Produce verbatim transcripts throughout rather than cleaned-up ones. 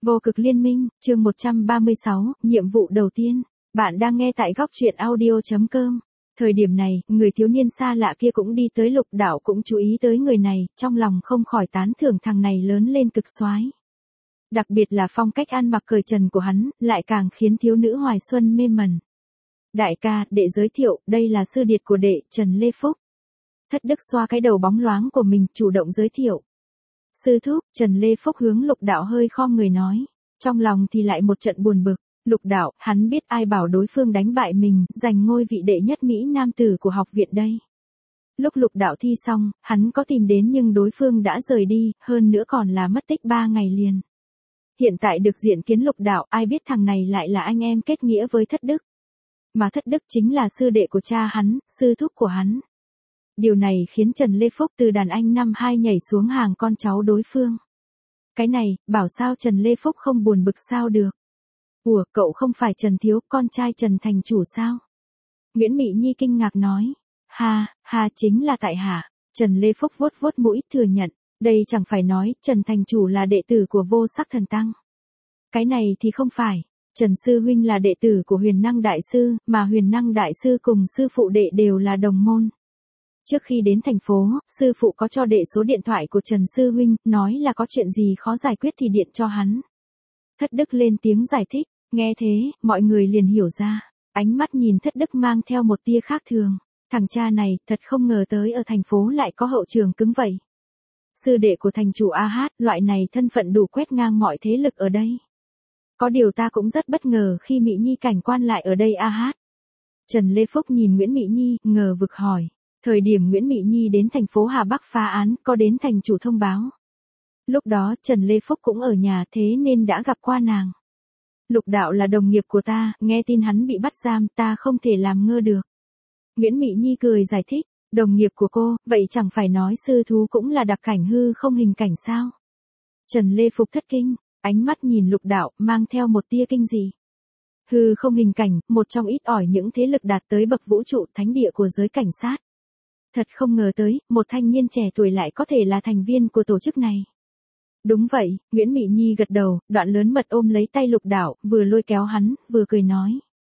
Vô cực liên minh, chương một trăm ba mươi sáu, nhiệm vụ đầu tiên. Bạn đang nghe tại góc truyện audio chấm com. Thời điểm này, người thiếu niên xa lạ kia cũng đi tới Lục Đạo cũng chú ý tới người này, trong lòng không khỏi tán thưởng thằng này lớn lên cực soái. Đặc biệt là phong cách ăn mặc cởi trần của hắn, lại càng khiến thiếu nữ Hoài Xuân mê mẩn. Đại ca, đệ giới thiệu, đây là sư điệt của đệ, Trần Lê Phúc. Thất Đức xoa cái đầu bóng loáng của mình, chủ động giới thiệu. Sư thúc, Trần Lê Phúc hướng Lục Đạo hơi khom người nói. Trong lòng thì lại một trận buồn bực. Lục Đạo, hắn biết ai bảo đối phương đánh bại mình, giành ngôi vị đệ nhất Mỹ Nam tử của học viện đây. Lúc Lục Đạo thi xong, hắn có tìm đến nhưng đối phương đã rời đi, hơn nữa còn là mất tích ba ngày liền. Hiện tại được diện kiến Lục Đạo, ai biết thằng này lại là anh em kết nghĩa với Thất Đức. Mà Thất Đức chính là sư đệ của cha hắn, sư thúc của hắn. Điều này khiến Trần Lê Phúc từ đàn anh năm hai nhảy xuống hàng con cháu đối phương. Cái này, bảo sao Trần Lê Phúc không buồn bực sao được. Ủa, cậu không phải Trần Thiếu, con trai Trần thành chủ sao? Nguyễn Mị Nhi kinh ngạc nói. Ha, ha chính là tại hạ. Trần Lê Phúc vuốt vuốt mũi thừa nhận. Đây chẳng phải nói, Trần thành chủ là đệ tử của Vô Sắc Thần Tăng. Cái này thì không phải. Trần Sư Huynh là đệ tử của Huyền Năng Đại Sư, mà Huyền Năng Đại Sư cùng sư phụ đệ đều là đồng môn. Trước khi đến thành phố, sư phụ có cho đệ số điện thoại của Trần Sư Huynh, nói là có chuyện gì khó giải quyết thì điện cho hắn. Thất Đức lên tiếng giải thích, nghe thế, mọi người liền hiểu ra. Ánh mắt nhìn Thất Đức mang theo một tia khác thường. Thằng cha này, thật không ngờ tới ở thành phố lại có hậu trường cứng vậy. Sư đệ của thành chủ a hát, loại này thân phận đủ quét ngang mọi thế lực ở đây. Có điều ta cũng rất bất ngờ khi Mị Nhi cảnh quan lại ở đây a hát. Trần Lê Phúc nhìn Nguyễn Mị Nhi, ngờ vực hỏi. Thời điểm Nguyễn Mị Nhi đến thành phố Hà Bắc phá án, có đến thành chủ thông báo. Lúc đó Trần Lê Phúc cũng ở nhà thế nên đã gặp qua nàng. Lục Đạo là đồng nghiệp của ta, nghe tin hắn bị bắt giam, ta không thể làm ngơ được. Nguyễn Mị Nhi cười giải thích, đồng nghiệp của cô, vậy chẳng phải nói sư thú cũng là đặc cảnh hư không hình cảnh sao? Trần Lê Phúc thất kinh, ánh mắt nhìn Lục Đạo, mang theo một tia kinh dị. Hư không hình cảnh, một trong ít ỏi những thế lực đạt tới bậc vũ trụ thánh địa của giới cảnh sát. Thật không ngờ tới, một thanh niên trẻ tuổi lại có thể là thành viên của tổ chức này. Đúng vậy, Nguyễn Mị Nhi gật đầu, đoạn lớn mật ôm lấy tay Lục Đạo, vừa lôi kéo hắn, vừa cười nói.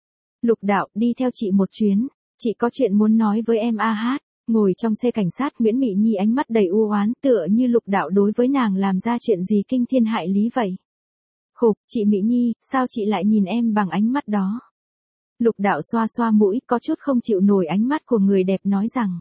Lục Đạo, đi theo chị một chuyến, chị có chuyện muốn nói với em a hát. Ngồi trong xe cảnh sát, Nguyễn Mị Nhi ánh mắt đầy u oán, tựa như Lục Đạo đối với nàng làm ra chuyện gì kinh thiên hại lý vậy. Khục, chị Mị Nhi, sao chị lại nhìn em bằng ánh mắt đó? Lục Đạo xoa xoa mũi, có chút không chịu nổi ánh mắt của người đẹp nói rằng.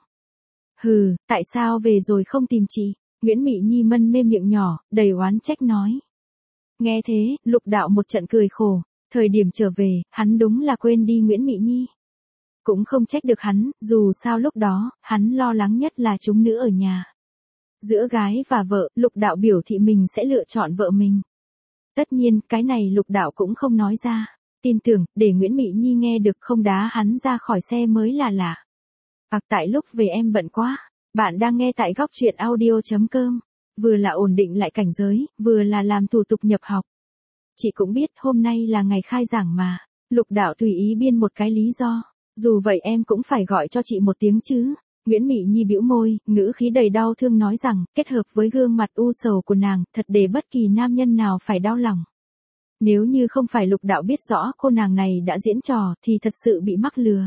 Hừ, tại sao về rồi không tìm chị? Nguyễn Mị Nhi mân mê miệng nhỏ, đầy oán trách nói. Nghe thế, Lục Đạo một trận cười khổ, thời điểm trở về, hắn đúng là quên đi Nguyễn Mị Nhi. Cũng không trách được hắn, dù sao lúc đó, hắn lo lắng nhất là chúng nữ ở nhà. Giữa gái và vợ, Lục Đạo biểu thị mình sẽ lựa chọn vợ mình. Tất nhiên, cái này Lục Đạo cũng không nói ra. Tin tưởng, để Nguyễn Mị Nhi nghe được không đá hắn ra khỏi xe mới là lạ. Ặc tại lúc về em bận quá. Bạn đang nghe tại góc truyện audio chấm com. Vừa là ổn định lại cảnh giới, vừa là làm thủ tục nhập học. Chị cũng biết hôm nay là ngày khai giảng mà. Lục Đạo tùy ý biên một cái lý do. Dù vậy em cũng phải gọi cho chị một tiếng chứ. Nguyễn Mị Nhi bĩu môi, ngữ khí đầy đau thương nói rằng, kết hợp với gương mặt u sầu của nàng, thật để bất kỳ nam nhân nào phải đau lòng. Nếu như không phải Lục Đạo biết rõ cô nàng này đã diễn trò, thì thật sự bị mắc lừa.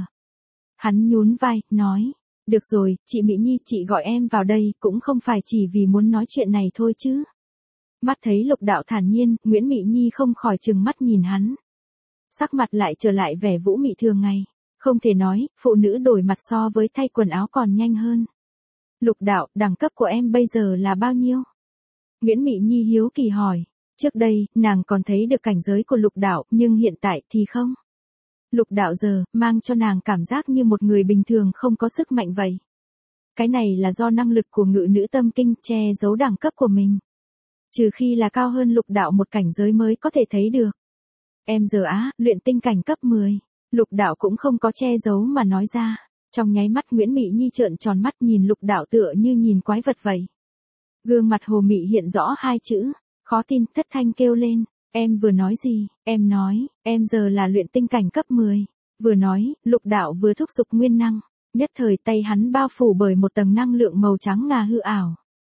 Hắn nhún vai, nói. Được rồi, chị Mị Nhi, chị gọi em vào đây, cũng không phải chỉ vì muốn nói chuyện này thôi chứ. Mắt thấy Lục Đạo thản nhiên, Nguyễn Mị Nhi không khỏi trừng mắt nhìn hắn. Sắc mặt lại trở lại vẻ vũ mị thường ngày. Không thể nói, phụ nữ đổi mặt so với thay quần áo còn nhanh hơn. Lục Đạo, đẳng cấp của em bây giờ là bao nhiêu? Nguyễn Mị Nhi hiếu kỳ hỏi. Trước đây, nàng còn thấy được cảnh giới của Lục Đạo, nhưng hiện tại thì không. Lục Đạo giờ, mang cho nàng cảm giác như một người bình thường không có sức mạnh vậy. Cái này là do năng lực của ngự nữ tâm kinh che giấu đẳng cấp của mình. Trừ khi là cao hơn Lục Đạo một cảnh giới mới có thể thấy được. Em giờ á, luyện tinh cảnh cấp mười. Lục Đạo cũng không có che giấu mà nói ra. Trong nháy mắt Nguyễn Mị Nhi trợn tròn mắt nhìn Lục Đạo tựa như nhìn quái vật vậy. Gương mặt hồ mị hiện rõ hai chữ. Khó tin, thất thanh kêu lên. Em vừa nói gì? Em nói, em giờ là luyện tinh cảnh cấp mười. Vừa nói, Lục Đạo vừa thúc giục nguyên năng. Nhất thời tay hắn bao phủ bởi một tầng năng lượng màu trắng ngà hư ảo.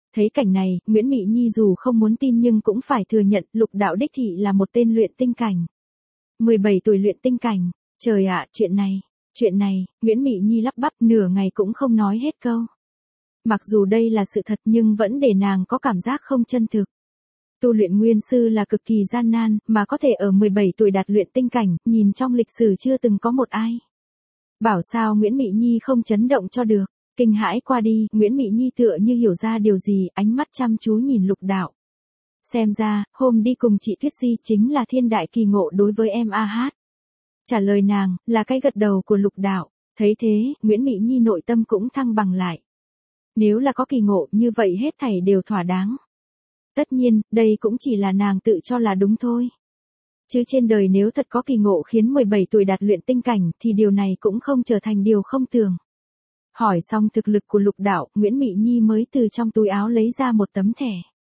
Thấy cảnh này, Nguyễn Mị Nhi dù không muốn tin nhưng cũng phải thừa nhận Lục Đạo đích thị là một tên luyện tinh cảnh. mười bảy tuổi luyện tinh cảnh, trời ạ, chuyện này, chuyện này, Nguyễn Mị Nhi lắp bắp nửa ngày cũng không nói hết câu. Mặc dù đây là sự thật nhưng vẫn để nàng có cảm giác không chân thực. Tu luyện nguyên sư là cực kỳ gian nan, mà có thể ở mười bảy tuổi đạt luyện tinh cảnh, nhìn trong lịch sử chưa từng có một ai. Bảo sao Nguyễn Mị Nhi không chấn động cho được, kinh hãi qua đi, Nguyễn Mị Nhi tựa như hiểu ra điều gì, ánh mắt chăm chú nhìn Lục Đạo. Xem ra, hôm đi cùng chị Tuyết Di chính là thiên đại kỳ ngộ đối với em a hát. Trả lời nàng, là cái gật đầu của Lục Đạo, thấy thế, Nguyễn Mị Nhi nội tâm cũng thăng bằng lại. Nếu là có kỳ ngộ như vậy hết thảy đều thỏa đáng. Tất nhiên, đây cũng chỉ là nàng tự cho là đúng thôi. Chứ trên đời nếu thật có kỳ ngộ khiến mười bảy tuổi đạt luyện tinh cảnh thì điều này cũng không trở thành điều không tưởng. Hỏi xong thực lực của Lục Đạo, Nguyễn Mị Nhi mới từ trong túi áo lấy ra một tấm thẻ.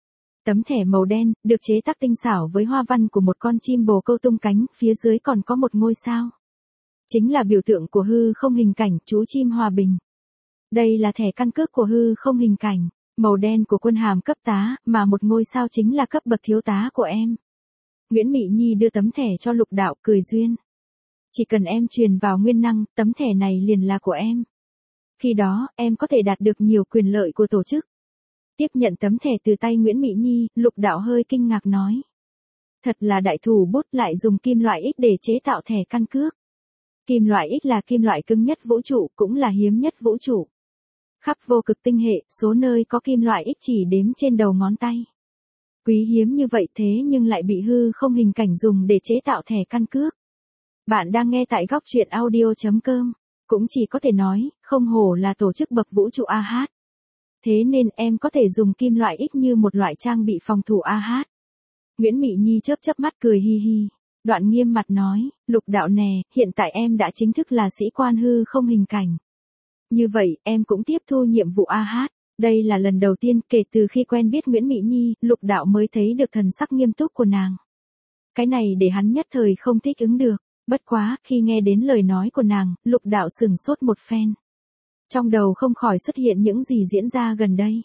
Tấm thẻ màu đen, được chế tác tinh xảo với hoa văn của một con chim bồ câu tung cánh, phía dưới còn có một ngôi sao. Chính là biểu tượng của hư không hình cảnh, chú chim hòa bình. Đây là thẻ căn cước của hư không hình cảnh, màu đen của quân hàm cấp tá, mà một ngôi sao chính là cấp bậc thiếu tá của em. Nguyễn Mị Nhi đưa tấm thẻ cho Lục Đạo, cười duyên. Chỉ cần em truyền vào nguyên năng, tấm thẻ này liền là của em. Khi đó, em có thể đạt được nhiều quyền lợi của tổ chức. Tiếp nhận tấm thẻ từ tay Nguyễn Mị Nhi, Lục Đạo hơi kinh ngạc nói. Thật là đại thủ bút, lại dùng kim loại X để chế tạo thẻ căn cước. Kim loại X là kim loại cứng nhất vũ trụ, cũng là hiếm nhất vũ trụ. Khắp vô cực tinh hệ, số nơi có kim loại X chỉ đếm trên đầu ngón tay. Quý hiếm như vậy thế nhưng lại bị hư không hình cảnh dùng để chế tạo thẻ căn cước. Bạn đang nghe tại góc truyện audio chấm com. Cũng chỉ có thể nói, không hổ là tổ chức bậc vũ trụ a hát. Thế nên em có thể dùng kim loại X như một loại trang bị phòng thủ a hát. Nguyễn Mị Nhi chớp chớp mắt cười hi hi. Đoạn nghiêm mặt nói, Lục Đạo nè, hiện tại em đã chính thức là sĩ quan hư không hình cảnh. Như vậy, em cũng tiếp thu nhiệm vụ a hát. Đây là lần đầu tiên kể từ khi quen biết Nguyễn Mị Nhi, Lục Đạo mới thấy được thần sắc nghiêm túc của nàng. Cái này để hắn nhất thời không thích ứng được. Bất quá, khi nghe đến lời nói của nàng, Lục Đạo sửng sốt một phen. Trong đầu không khỏi xuất hiện những gì diễn ra gần đây.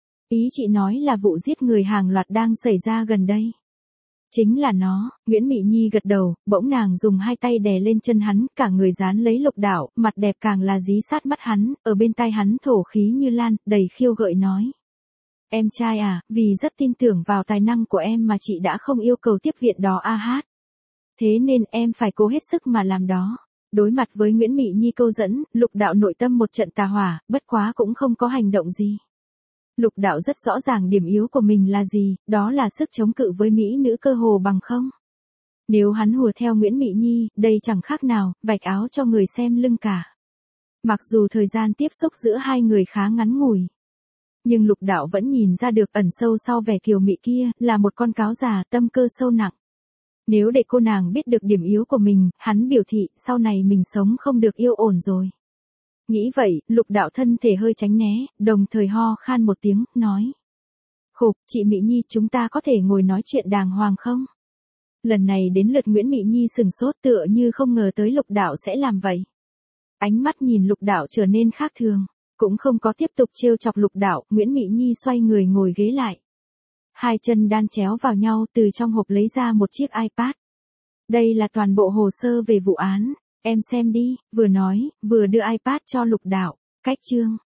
Ý chị nói là vụ giết người hàng loạt đang xảy ra gần đây. Chính là nó, Nguyễn Mị Nhi gật đầu, bỗng nàng dùng hai tay đè lên chân hắn, cả người dán lấy Lục Đạo, mặt đẹp càng là dí sát mắt hắn, ở bên tai hắn thổ khí như lan, đầy khiêu gợi nói. Em trai à, vì rất tin tưởng vào tài năng của em mà chị đã không yêu cầu tiếp viện đó a hát. Thế nên em phải cố hết sức mà làm đó. Đối mặt với Nguyễn Mị Nhi câu dẫn, Lục Đạo nội tâm một trận tà hỏa, bất quá cũng không có hành động gì. Lục Đạo rất rõ ràng điểm yếu của mình là gì, đó là sức chống cự với mỹ nữ cơ hồ bằng không. Nếu hắn hùa theo Nguyễn Mị Nhi, đây chẳng khác nào, vạch áo cho người xem lưng cả. Mặc dù thời gian tiếp xúc giữa hai người khá ngắn ngủi. Nhưng Lục Đạo vẫn nhìn ra được ẩn sâu sau vẻ kiều mị kia, là một con cáo già tâm cơ sâu nặng. Nếu để cô nàng biết được điểm yếu của mình, hắn biểu thị, sau này mình sống không được yêu ổn rồi. Nghĩ vậy, Lục Đạo thân thể hơi tránh né, đồng thời ho khan một tiếng, nói. Khục, chị Mị Nhi, chúng ta có thể ngồi nói chuyện đàng hoàng không? Lần này đến lượt Nguyễn Mị Nhi sừng sốt tựa như không ngờ tới Lục Đạo sẽ làm vậy. Ánh mắt nhìn Lục Đạo trở nên khác thường, cũng không có tiếp tục trêu chọc Lục Đạo, Nguyễn Mị Nhi xoay người ngồi ghế lại. Hai chân đan chéo vào nhau, từ trong hộp lấy ra một chiếc iPad. Đây là toàn bộ hồ sơ về vụ án, em xem đi, vừa nói, vừa đưa iPad cho Lục Đạo. Cách chương,